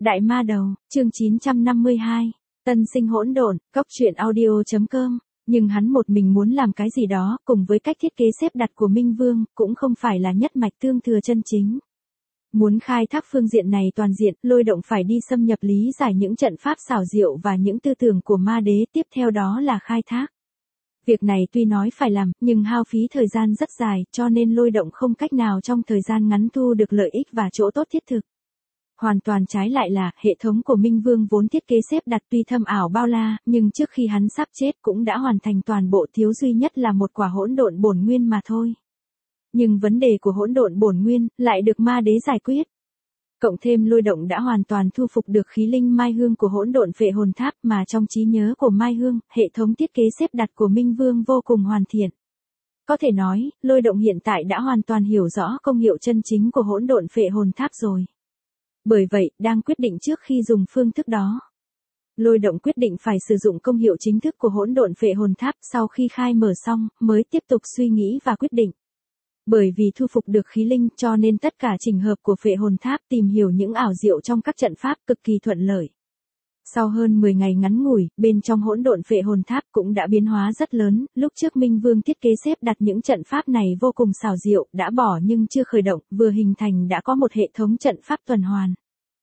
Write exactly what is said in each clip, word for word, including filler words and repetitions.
Đại ma đầu, chương chín trăm năm mươi hai, tân sinh hỗn độn, cốc truyện audio chấm com. Nhưng hắn một mình muốn làm cái gì đó, cùng với cách thiết kế xếp đặt của Minh Vương, cũng không phải là nhất mạch tương thừa chân chính. Muốn khai thác phương diện này toàn diện, Lôi Động phải đi xâm nhập lý giải những trận pháp xảo diệu và những tư tưởng của ma đế, tiếp theo đó là khai thác. Việc này tuy nói phải làm, nhưng hao phí thời gian rất dài, cho nên Lôi Động không cách nào trong thời gian ngắn thu được lợi ích và chỗ tốt thiết thực. Hoàn toàn trái lại là, hệ thống của Minh Vương vốn thiết kế xếp đặt tuy thâm ảo bao la, nhưng trước khi hắn sắp chết cũng đã hoàn thành toàn bộ, thiếu duy nhất là một quả hỗn độn bổn nguyên mà thôi. Nhưng vấn đề của hỗn độn bổn nguyên lại được ma đế giải quyết. Cộng thêm Lôi Động đã hoàn toàn thu phục được khí linh Mai Hương của hỗn độn phệ hồn tháp, mà trong trí nhớ của Mai Hương, hệ thống thiết kế xếp đặt của Minh Vương vô cùng hoàn thiện. Có thể nói, Lôi Động hiện tại đã hoàn toàn hiểu rõ công hiệu chân chính của hỗn độn phệ hồn tháp rồi. Bởi vậy, đang quyết định trước khi dùng phương thức đó. Lôi Động quyết định phải sử dụng công hiệu chính thức của hỗn độn phệ hồn tháp, sau khi khai mở xong, mới tiếp tục suy nghĩ và quyết định. Bởi vì thu phục được khí linh, cho nên tất cả trình hợp của phệ hồn tháp, tìm hiểu những ảo diệu trong các trận pháp cực kỳ thuận lợi. Sau hơn mười ngày ngắn ngủi, bên trong hỗn độn phệ hồn tháp cũng đã biến hóa rất lớn, lúc trước Minh Vương thiết kế xếp đặt những trận pháp này vô cùng xảo diệu, đã bỏ nhưng chưa khởi động, vừa hình thành đã có một hệ thống trận pháp tuần hoàn.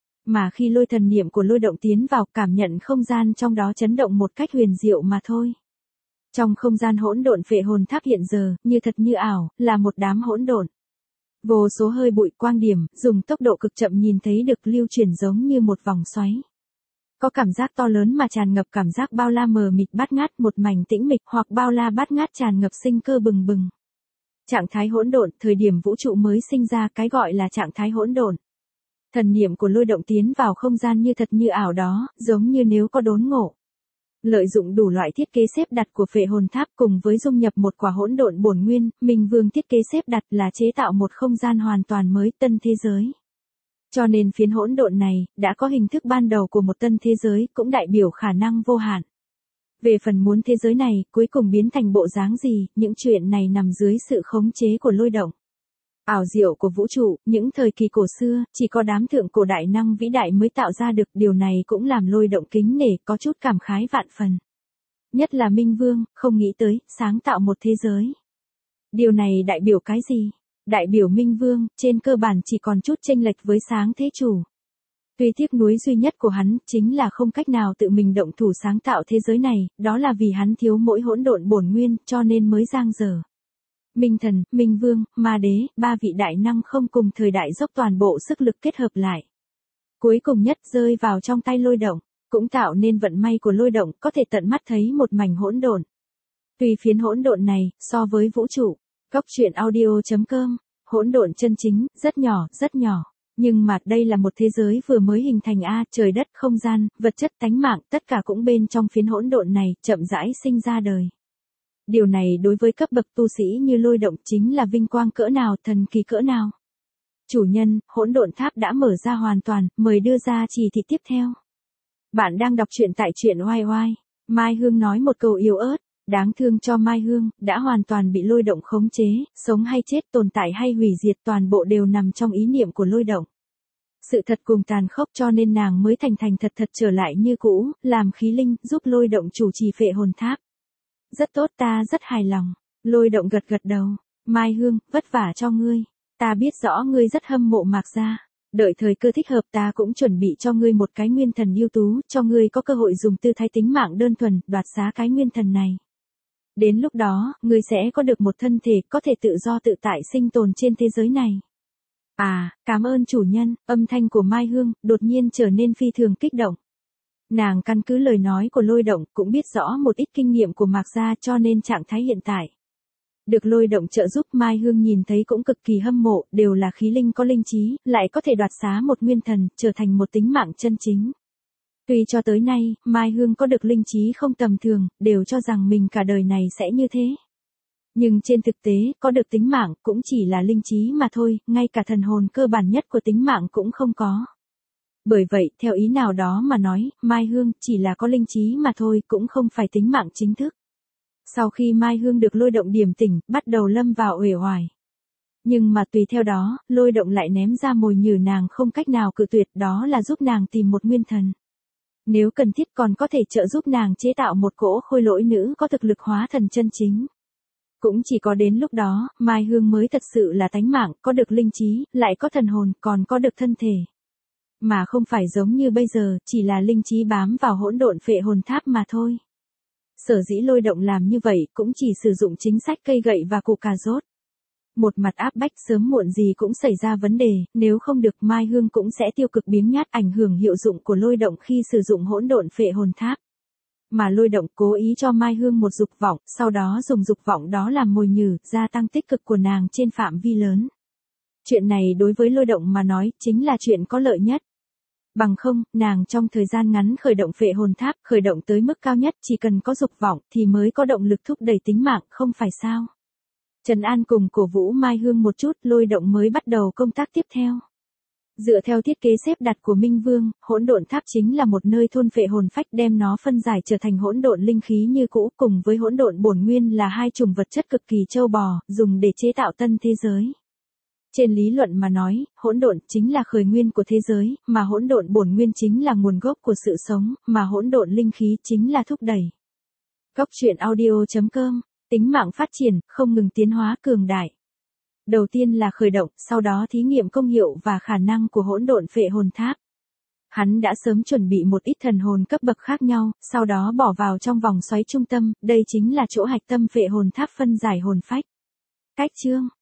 Mà khi lôi thần niệm của Lôi Động tiến vào, cảm nhận không gian trong đó chấn động một cách huyền diệu mà thôi. Trong không gian hỗn độn phệ hồn tháp hiện giờ, như thật như ảo, là một đám hỗn độn. Vô số hơi bụi quang điểm, dùng tốc độ cực chậm nhìn thấy được lưu chuyển giống như một vòng xoáy. Có cảm giác to lớn mà tràn ngập cảm giác bao la mờ mịt bát ngát, một mảnh tĩnh mịch, hoặc bao la bát ngát tràn ngập sinh cơ bừng bừng. Trạng thái hỗn độn, thời điểm vũ trụ mới sinh ra, cái gọi là trạng thái hỗn độn. Thần niệm của Lôi Động tiến vào không gian như thật như ảo đó, giống như nếu có đốn ngộ. Lợi dụng đủ loại thiết kế xếp đặt của phệ hồn tháp cùng với dung nhập một quả hỗn độn bổn nguyên, Minh Vương thiết kế xếp đặt là chế tạo một không gian hoàn toàn mới, tân thế giới. Cho nên phiến hỗn độn này, đã có hình thức ban đầu của một tân thế giới, cũng đại biểu khả năng vô hạn. Về phần muốn thế giới này, cuối cùng biến thành bộ dáng gì, những chuyện này nằm dưới sự khống chế của Lôi Động. Ảo diệu của vũ trụ, những thời kỳ cổ xưa, chỉ có đám thượng cổ đại năng vĩ đại mới tạo ra được, điều này cũng làm Lôi Động kính nể, có chút cảm khái vạn phần. Nhất là Minh Vương, không nghĩ tới, sáng tạo một thế giới. Điều này đại biểu cái gì? Đại biểu Minh Vương, trên cơ bản chỉ còn chút chênh lệch với sáng thế chủ. Tuy tiếc nuối duy nhất của hắn, chính là không cách nào tự mình động thủ sáng tạo thế giới này, đó là vì hắn thiếu mỗi hỗn độn bổn nguyên, cho nên mới giang dở. Minh Thần, Minh Vương, Ma Đế, ba vị đại năng không cùng thời đại dốc toàn bộ sức lực kết hợp lại. Cuối cùng nhất rơi vào trong tay Lôi Động, cũng tạo nên vận may của Lôi Động, có thể tận mắt thấy một mảnh hỗn độn. Tuy phiến hỗn độn này, so với vũ trụ, cốc truyện audio chấm com, hỗn độn chân chính, rất nhỏ, rất nhỏ. Nhưng mà đây là một thế giới vừa mới hình thành a, trời đất, không gian, vật chất, tánh mạng, tất cả cũng bên trong phiến hỗn độn này, chậm rãi sinh ra đời. Điều này đối với cấp bậc tu sĩ như Lôi Động chính là vinh quang cỡ nào, thần kỳ cỡ nào. Chủ nhân, hỗn độn tháp đã mở ra hoàn toàn, mời đưa ra chỉ thị tiếp theo. Bạn đang đọc truyện tại truyện oai oai. Mai Hương nói một câu yếu ớt, đáng thương cho Mai Hương, đã hoàn toàn bị Lôi Động khống chế, sống hay chết, tồn tại hay hủy diệt, toàn bộ đều nằm trong ý niệm của Lôi Động. Sự thật cùng tàn khốc, cho nên nàng mới thành thành thật thật trở lại như cũ, làm khí linh, giúp Lôi Động chủ trì phệ hồn tháp. Rất tốt, ta rất hài lòng. Lôi Động gật gật đầu. Mai Hương, vất vả cho ngươi. Ta biết rõ ngươi rất hâm mộ Mạc gia. Đợi thời cơ thích hợp ta cũng chuẩn bị cho ngươi một cái nguyên thần ưu tú, cho ngươi có cơ hội dùng tư thái tính mạng đơn thuần, đoạt xá cái nguyên thần này. Đến lúc đó, ngươi sẽ có được một thân thể có thể tự do tự tại sinh tồn trên thế giới này. À, cảm ơn chủ nhân, âm thanh của Mai Hương, đột nhiên trở nên phi thường kích động. Nàng căn cứ lời nói của Lôi Động, cũng biết rõ một ít kinh nghiệm của Mạc gia, cho nên trạng thái hiện tại. Được Lôi Động trợ giúp, Mai Hương nhìn thấy cũng cực kỳ hâm mộ, đều là khí linh có linh trí, lại có thể đoạt xá một nguyên thần, trở thành một tính mạng chân chính. Tuy cho tới nay, Mai Hương có được linh trí không tầm thường, đều cho rằng mình cả đời này sẽ như thế. Nhưng trên thực tế, có được tính mạng, cũng chỉ là linh trí mà thôi, ngay cả thần hồn cơ bản nhất của tính mạng cũng không có. Bởi vậy, theo ý nào đó mà nói, Mai Hương chỉ là có linh trí mà thôi, cũng không phải tính mạng chính thức. Sau khi Mai Hương được Lôi Động điểm tỉnh, bắt đầu lâm vào uể oải. Nhưng mà tùy theo đó, Lôi Động lại ném ra mồi nhử nàng không cách nào cự tuyệt, đó là giúp nàng tìm một nguyên thần. Nếu cần thiết còn có thể trợ giúp nàng chế tạo một cỗ khôi lỗi nữ có thực lực hóa thần chân chính. Cũng chỉ có đến lúc đó, Mai Hương mới thật sự là tánh mạng, có được linh trí, lại có thần hồn, còn có được thân thể. Mà không phải giống như bây giờ, chỉ là linh trí bám vào hỗn độn phệ hồn tháp mà thôi. Sở dĩ Lôi Động làm như vậy cũng chỉ sử dụng chính sách cây gậy và củ cà rốt. Một mặt áp bách sớm muộn gì cũng xảy ra vấn đề, nếu không được Mai Hương cũng sẽ tiêu cực biếng nhác ảnh hưởng hiệu dụng của Lôi Động khi sử dụng hỗn độn phệ hồn tháp. Mà Lôi Động cố ý cho Mai Hương một dục vọng, sau đó dùng dục vọng đó làm mồi nhử, gia tăng tích cực của nàng trên phạm vi lớn. Chuyện này đối với Lôi Động mà nói, chính là chuyện có lợi nhất. Bằng không, nàng trong thời gian ngắn khởi động phệ hồn tháp, khởi động tới mức cao nhất, chỉ cần có dục vọng thì mới có động lực thúc đẩy tính mạng, không phải sao? Trần An cùng cổ vũ Mai Hương một chút, Lôi Động mới bắt đầu công tác tiếp theo. Dựa theo thiết kế xếp đặt của Minh Vương, hỗn độn tháp chính là một nơi thôn phệ hồn phách, đem nó phân giải trở thành hỗn độn linh khí như cũ, cùng với hỗn độn bổn nguyên là hai chủng vật chất cực kỳ châu bò, dùng để chế tạo tân thế giới. Trên lý luận mà nói, hỗn độn chính là khởi nguyên của thế giới, mà hỗn độn bổn nguyên chính là nguồn gốc của sự sống, mà hỗn độn linh khí chính là thúc đẩy. Cốc truyện audio chấm com, tính mạng phát triển, không ngừng tiến hóa cường đại. Đầu tiên là khởi động, sau đó thí nghiệm công hiệu và khả năng của hỗn độn phệ hồn tháp. Hắn đã sớm chuẩn bị một ít thần hồn cấp bậc khác nhau, sau đó bỏ vào trong vòng xoáy trung tâm, đây chính là chỗ hạch tâm phệ hồn tháp phân giải hồn phách. Cách chương